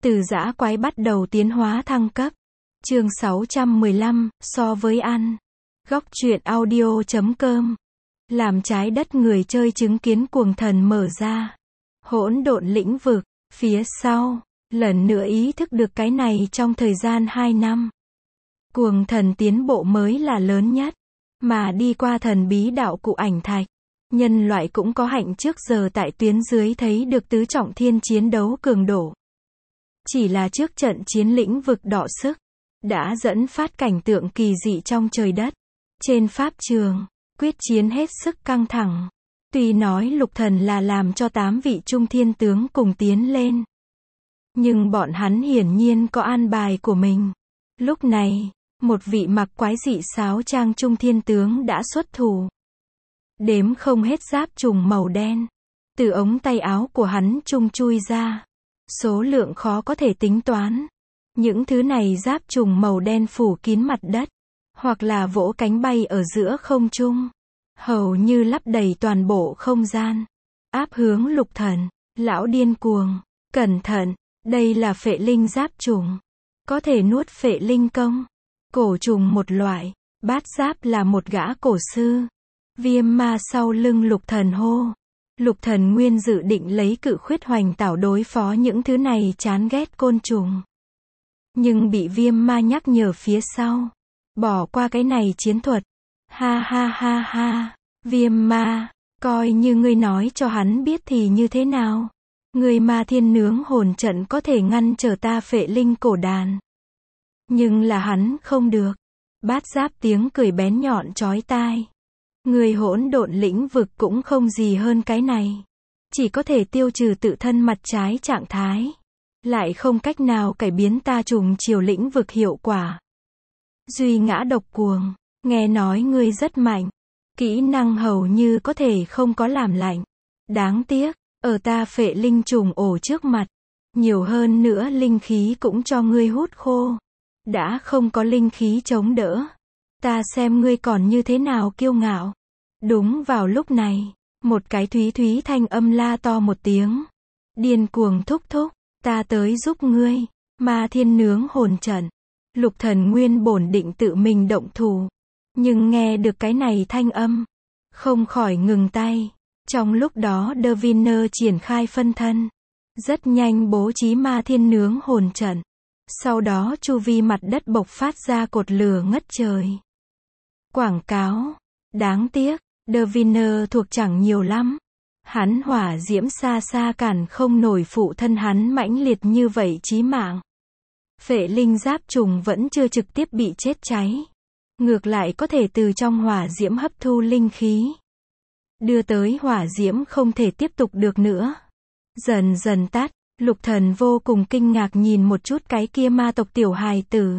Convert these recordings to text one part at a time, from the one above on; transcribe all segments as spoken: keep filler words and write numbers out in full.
Từ dã quái bắt đầu tiến hóa thăng cấp. Chương sáu trăm mười lăm, so với ăn. Góc truyện audio chấm com. Làm trái đất người chơi chứng kiến cuồng thần mở ra. Hỗn độn lĩnh vực. Phía sau, lần nữa ý thức được cái này trong thời gian hai năm. Cuồng thần tiến bộ mới là lớn nhất. Mà đi qua thần bí đạo cụ ảnh thạch. Nhân loại cũng có hạnh trước giờ tại tuyến dưới thấy được tứ trọng thiên chiến đấu cường độ. Chỉ là trước trận chiến lĩnh vực đọ sức, đã dẫn phát cảnh tượng kỳ dị trong trời đất. Trên pháp trường, quyết chiến hết sức căng thẳng. Tuy nói lục thần là làm cho tám vị trung thiên tướng cùng tiến lên. Nhưng bọn hắn hiển nhiên có an bài của mình. Lúc này, một vị mặc quái dị sáo trang trung thiên tướng đã xuất thủ. Đếm không hết giáp trùng màu đen. Từ ống tay áo của hắn trung chui ra. Số lượng khó có thể tính toán. Những thứ này giáp trùng màu đen phủ kín mặt đất. Hoặc là vỗ cánh bay ở giữa không trung. Hầu như lấp đầy toàn bộ không gian. Áp hướng lục thần. Lão điên cuồng. Cẩn thận. Đây là phệ linh giáp trùng. Có thể nuốt phệ linh công. Cổ trùng một loại. Bát giáp là một gã cổ sư. Viêm ma sau lưng lục thần hô. Lục thần nguyên dự định lấy cự khuyết hoành tảo đối phó những thứ này chán ghét côn trùng. Nhưng bị viêm ma nhắc nhở phía sau. Bỏ qua cái này chiến thuật. Ha ha ha ha. Viêm ma. Coi như ngươi nói cho hắn biết thì như thế nào. Người ma thiên nướng hồn trận có thể ngăn trở ta phệ linh cổ đàn. Nhưng là hắn không được. Bát giáp tiếng cười bén nhọn chói tai. Người hỗn độn lĩnh vực cũng không gì hơn cái này. Chỉ có thể tiêu trừ tự thân mặt trái trạng thái. Lại không cách nào cải biến ta trùng chiều lĩnh vực hiệu quả. Duy ngã độc cuồng. Nghe nói ngươi rất mạnh. Kỹ năng hầu như có thể không có làm lạnh. Đáng tiếc, ở ta phệ linh trùng ổ trước mặt. Nhiều hơn nữa linh khí cũng cho ngươi hút khô. Đã không có linh khí chống đỡ. Ta xem ngươi còn như thế nào kiêu ngạo. Đúng vào lúc này, một cái thúy thúy thanh âm la to một tiếng. Điên cuồng thúc thúc, ta tới giúp ngươi. Ma thiên nướng hồn trận. Lục thần nguyên bổn định tự mình động thủ. Nhưng nghe được cái này thanh âm. Không khỏi ngừng tay. Trong lúc đó Deviner triển khai phân thân. Rất nhanh bố trí ma thiên nướng hồn trận. Sau đó chu vi mặt đất bộc phát ra cột lửa ngất trời. Quảng cáo. Đáng tiếc, Deviner thuộc chẳng nhiều lắm. Hắn hỏa diễm xa xa cản không nổi phụ thân hắn mãnh liệt như vậy chí mạng. Phệ linh giáp trùng vẫn chưa trực tiếp bị chết cháy. Ngược lại có thể từ trong hỏa diễm hấp thu linh khí. Đưa tới hỏa diễm không thể tiếp tục được nữa. Dần dần tắt, lục thần vô cùng kinh ngạc nhìn một chút cái kia ma tộc tiểu hài tử.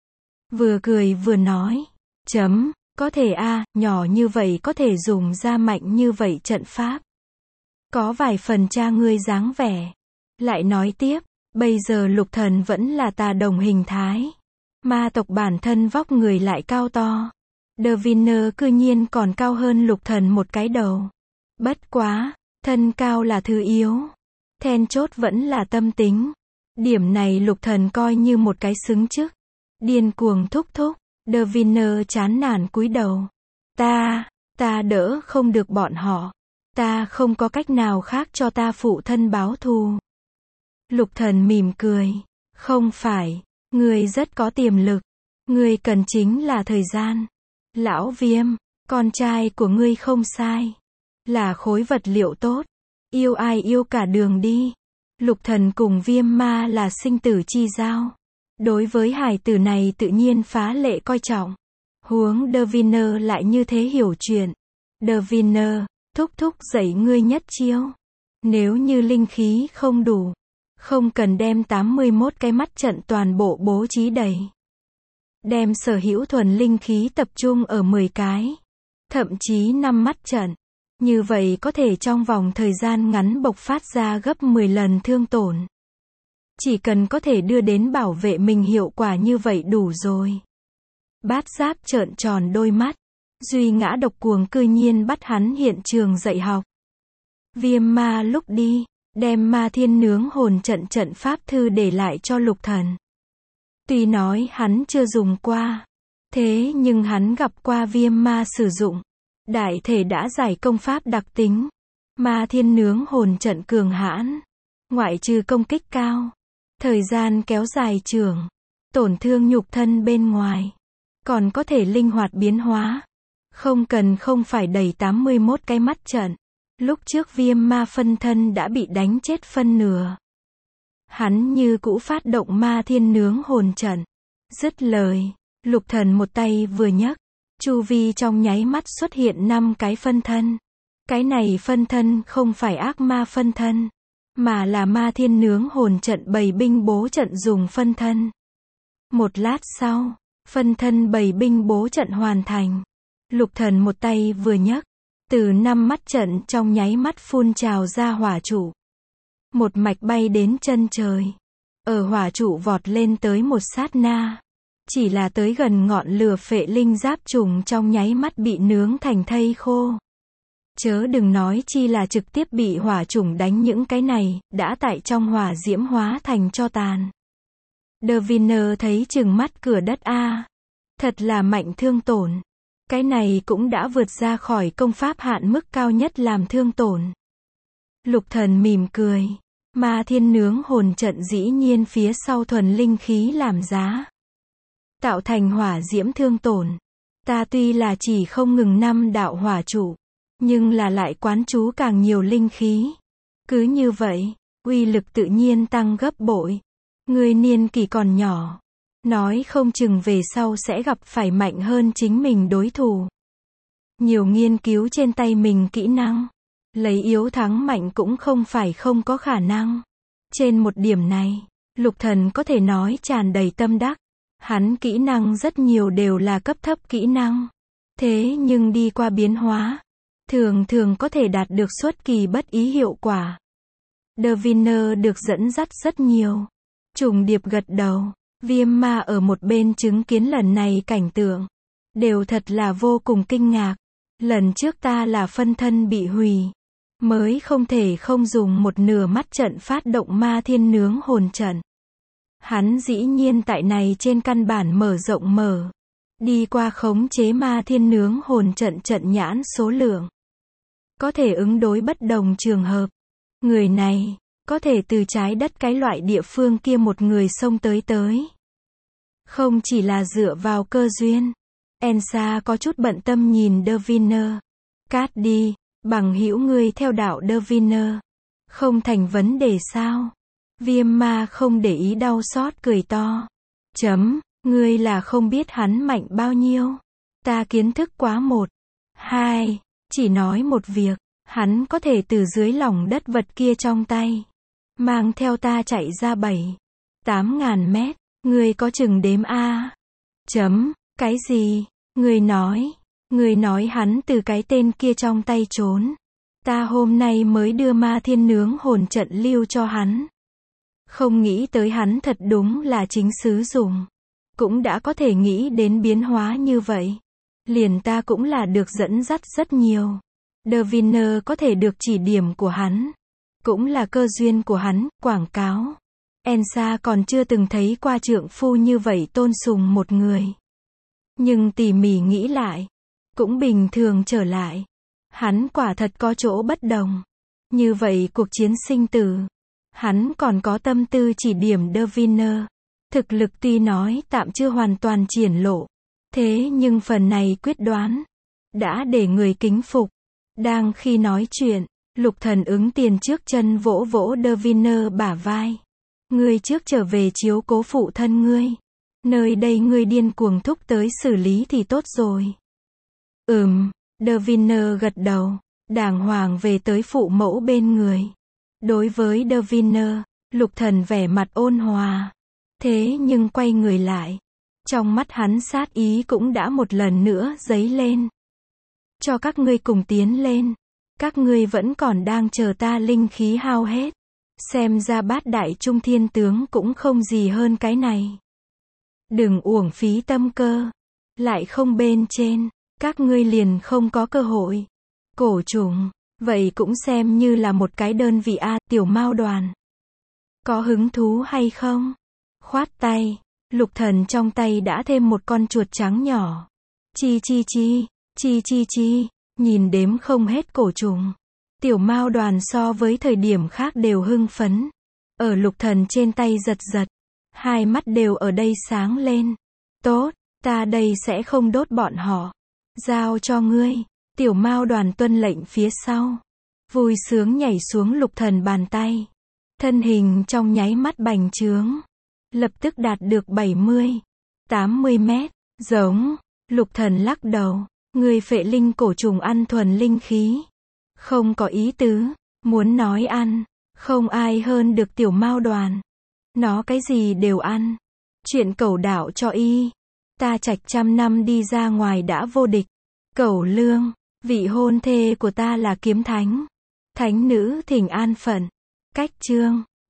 Vừa cười vừa nói. Chấm. Có thể a, à, nhỏ như vậy có thể dùng ra mạnh như vậy trận pháp. Có vài phần cha ngươi dáng vẻ. Lại nói tiếp, bây giờ lục thần vẫn là tà đồng hình thái. Ma tộc bản thân vóc người lại cao to. Deviner cư nhiên còn cao hơn lục thần một cái đầu. Bất quá, thân cao là thứ yếu. Then chốt vẫn là tâm tính. Điểm này lục thần coi như một cái xứng chức. Điên cuồng thúc thúc. Deviner chán nản cúi đầu. Ta, ta đỡ không được bọn họ. Ta không có cách nào khác cho ta phụ thân báo thù. Lục thần mỉm cười. Không phải, ngươi rất có tiềm lực. Ngươi cần chính là thời gian. Lão Viêm, con trai của ngươi không sai. Là khối vật liệu tốt. Yêu ai yêu cả đường đi. Lục thần cùng Viêm ma là sinh tử chi giao. Đối với hài tử này tự nhiên phá lệ coi trọng. Huống Deviner lại như thế hiểu chuyện. Deviner, thúc thúc dạy ngươi nhất chiêu. Nếu như linh khí không đủ, không cần đem tám mươi mốt cái mắt trận toàn bộ bố trí đầy. Đem sở hữu thuần linh khí tập trung ở mười cái. Thậm chí năm mắt trận. Như vậy có thể trong vòng thời gian ngắn bộc phát ra gấp mười lần thương tổn. Chỉ cần có thể đưa đến bảo vệ mình hiệu quả như vậy đủ rồi. Bát giáp trợn tròn đôi mắt. Duy ngã độc cuồng cư nhiên bắt hắn hiện trường dạy học. Viêm ma lúc đi, đem Ma Thiên Nướng Hồn Trận trận pháp thư để lại cho Lục Thần. Tuy nói hắn chưa dùng qua, thế nhưng hắn gặp qua Viêm Ma sử dụng, đại thể đã giải công pháp đặc tính. Ma Thiên Nướng Hồn Trận cường hãn, ngoại trừ công kích cao, thời gian kéo dài trường, tổn thương nhục thân bên ngoài, còn có thể linh hoạt biến hóa, không cần không phải đầy tám mươi mốt cái mắt trận. Lúc trước Viêm Ma phân thân đã bị đánh chết phân nửa. Hắn như cũ phát động Ma Thiên Nướng Hồn Trận. Dứt lời, Lục Thần một tay vừa nhấc, chu vi trong nháy mắt xuất hiện năm cái phân thân. Cái này phân thân không phải ác ma phân thân, mà là Ma Thiên Nướng Hồn Trận bầy binh bố trận dùng phân thân. Một lát sau, phân thân bầy binh bố trận hoàn thành. Lục Thần một tay vừa nhấc, từ năm mắt trận trong nháy mắt phun trào ra hỏa trụ. Một mạch bay đến chân trời. Ở hỏa trụ vọt lên tới một sát na. Chỉ là tới gần ngọn lửa phệ linh giáp trùng trong nháy mắt bị nướng thành thây khô. Chớ đừng nói chi là trực tiếp bị hỏa trùng đánh những cái này, đã tại trong hỏa diễm hóa thành tro tàn. Deviner thấy chừng mắt cửa đất a, thật là mạnh thương tổn. Cái này cũng đã vượt ra khỏi công pháp hạn mức cao nhất làm thương tổn. Lục Thần mỉm cười. Ma Thiên Nướng Hồn Trận dĩ nhiên phía sau thuần linh khí làm giá, tạo thành hỏa diễm thương tổn. Ta tuy là chỉ không ngừng năm đạo hỏa trụ, nhưng là lại quán chú càng nhiều linh khí. Cứ như vậy, uy lực tự nhiên tăng gấp bội. Người niên kỳ còn nhỏ, nói không chừng về sau sẽ gặp phải mạnh hơn chính mình đối thủ. Nhiều nghiên cứu trên tay mình kỹ năng, lấy yếu thắng mạnh cũng không phải không có khả năng. Trên một điểm này, Lục Thần có thể nói tràn đầy tâm đắc. Hắn kỹ năng rất nhiều đều là cấp thấp kỹ năng. Thế nhưng đi qua biến hóa, thường thường có thể đạt được xuất kỳ bất ý hiệu quả. Deviner được dẫn dắt rất nhiều. Trùng điệp gật đầu. Viêm Ma ở một bên chứng kiến lần này cảnh tượng, đều thật là vô cùng kinh ngạc. Lần trước ta là phân thân bị hủy, mới không thể không dùng một nửa mắt trận phát động Ma Thiên Nướng Hồn Trận. Hắn dĩ nhiên tại này trên căn bản mở rộng mở, đi qua khống chế Ma Thiên Nướng Hồn Trận trận nhãn số lượng, có thể ứng đối bất đồng trường hợp. Người này, có thể từ trái đất cái loại địa phương kia một người xông tới tới. Không chỉ là dựa vào cơ duyên. Elsa có chút bận tâm nhìn Deviner. Cát đi, bằng hữu ngươi theo đạo Deviner. Không thành vấn đề sao? Viêm Ma không để ý đau xót cười to. Chấm, ngươi là không biết hắn mạnh bao nhiêu. Ta kiến thức quá một. Hai, chỉ nói một việc, hắn có thể từ dưới lòng đất vật kia trong tay, mang theo ta chạy ra bảy, tám ngàn mét. Ngươi có chừng đếm a? Chấm, cái gì? Ngươi nói, ngươi nói hắn từ cái tên kia trong tay trốn. Ta hôm nay mới đưa Ma Thiên Nướng Hồn Trận lưu cho hắn. Không nghĩ tới hắn thật đúng là chính xứ dùng. Cũng đã có thể nghĩ đến biến hóa như vậy. Liền ta cũng là được dẫn dắt rất nhiều. Deviner có thể được chỉ điểm của hắn, cũng là cơ duyên của hắn, quảng cáo. Elsa còn chưa từng thấy qua trượng phu như vậy tôn sùng một người. Nhưng tỉ mỉ nghĩ lại, cũng bình thường trở lại. Hắn quả thật có chỗ bất đồng. Như vậy cuộc chiến sinh tử, hắn còn có tâm tư chỉ điểm Deviner. Thực lực tuy nói tạm chưa hoàn toàn triển lộ, thế nhưng phần này quyết đoán, đã để người kính phục. Đang khi nói chuyện, Lục Thần ứng tiền trước chân vỗ vỗ Deviner bả vai. Ngươi trước trở về chiếu cố phụ thân ngươi. Nơi đây ngươi điên cuồng thúc tới xử lý thì tốt rồi. Ừm, Deviner gật đầu, đàng hoàng về tới phụ mẫu bên người. Đối với Deviner, Lục Thần vẻ mặt ôn hòa. Thế nhưng quay người lại, trong mắt hắn sát ý cũng đã một lần nữa dấy lên. Cho các ngươi cùng tiến lên. Các ngươi vẫn còn đang chờ ta linh khí hao hết. Xem ra bát đại trung thiên tướng cũng không gì hơn cái này. Đừng uổng phí tâm cơ. Lại không bên trên, các ngươi liền không có cơ hội. Cổ trùng, Vậy cũng xem như là một cái đơn vị a, Tiểu Mao Đoàn. Có hứng thú hay không? Khoát tay, Lục Thần trong tay đã thêm một con chuột trắng nhỏ. Chi chi chi, chi chi chi, nhìn đếm không hết cổ trùng. Tiểu Mao Đoàn so với thời điểm khác đều hưng phấn. Ở Lục Thần trên tay giật giật. Hai mắt đều ở đây sáng lên. Tốt, ta đây sẽ không đốt bọn họ. Giao cho ngươi. Tiểu Mao Đoàn tuân lệnh phía sau. Vui sướng nhảy xuống Lục Thần bàn tay. Thân hình trong nháy mắt bành trướng. Lập tức đạt được bảy mươi, tám mươi mét. Giống. Lục Thần lắc đầu. Người phệ linh cổ trùng ăn thuần linh khí. Không có ý tứ. Muốn nói ăn. Không ai hơn được Tiểu Mao Đoàn. Nó cái gì đều ăn. Chuyện cẩu đạo cho y. Ta trạch trăm năm đi ra ngoài đã vô địch. Cẩu lương. Vị hôn thê của ta là kiếm thánh. Thánh nữ thỉnh an phận. Cách chương.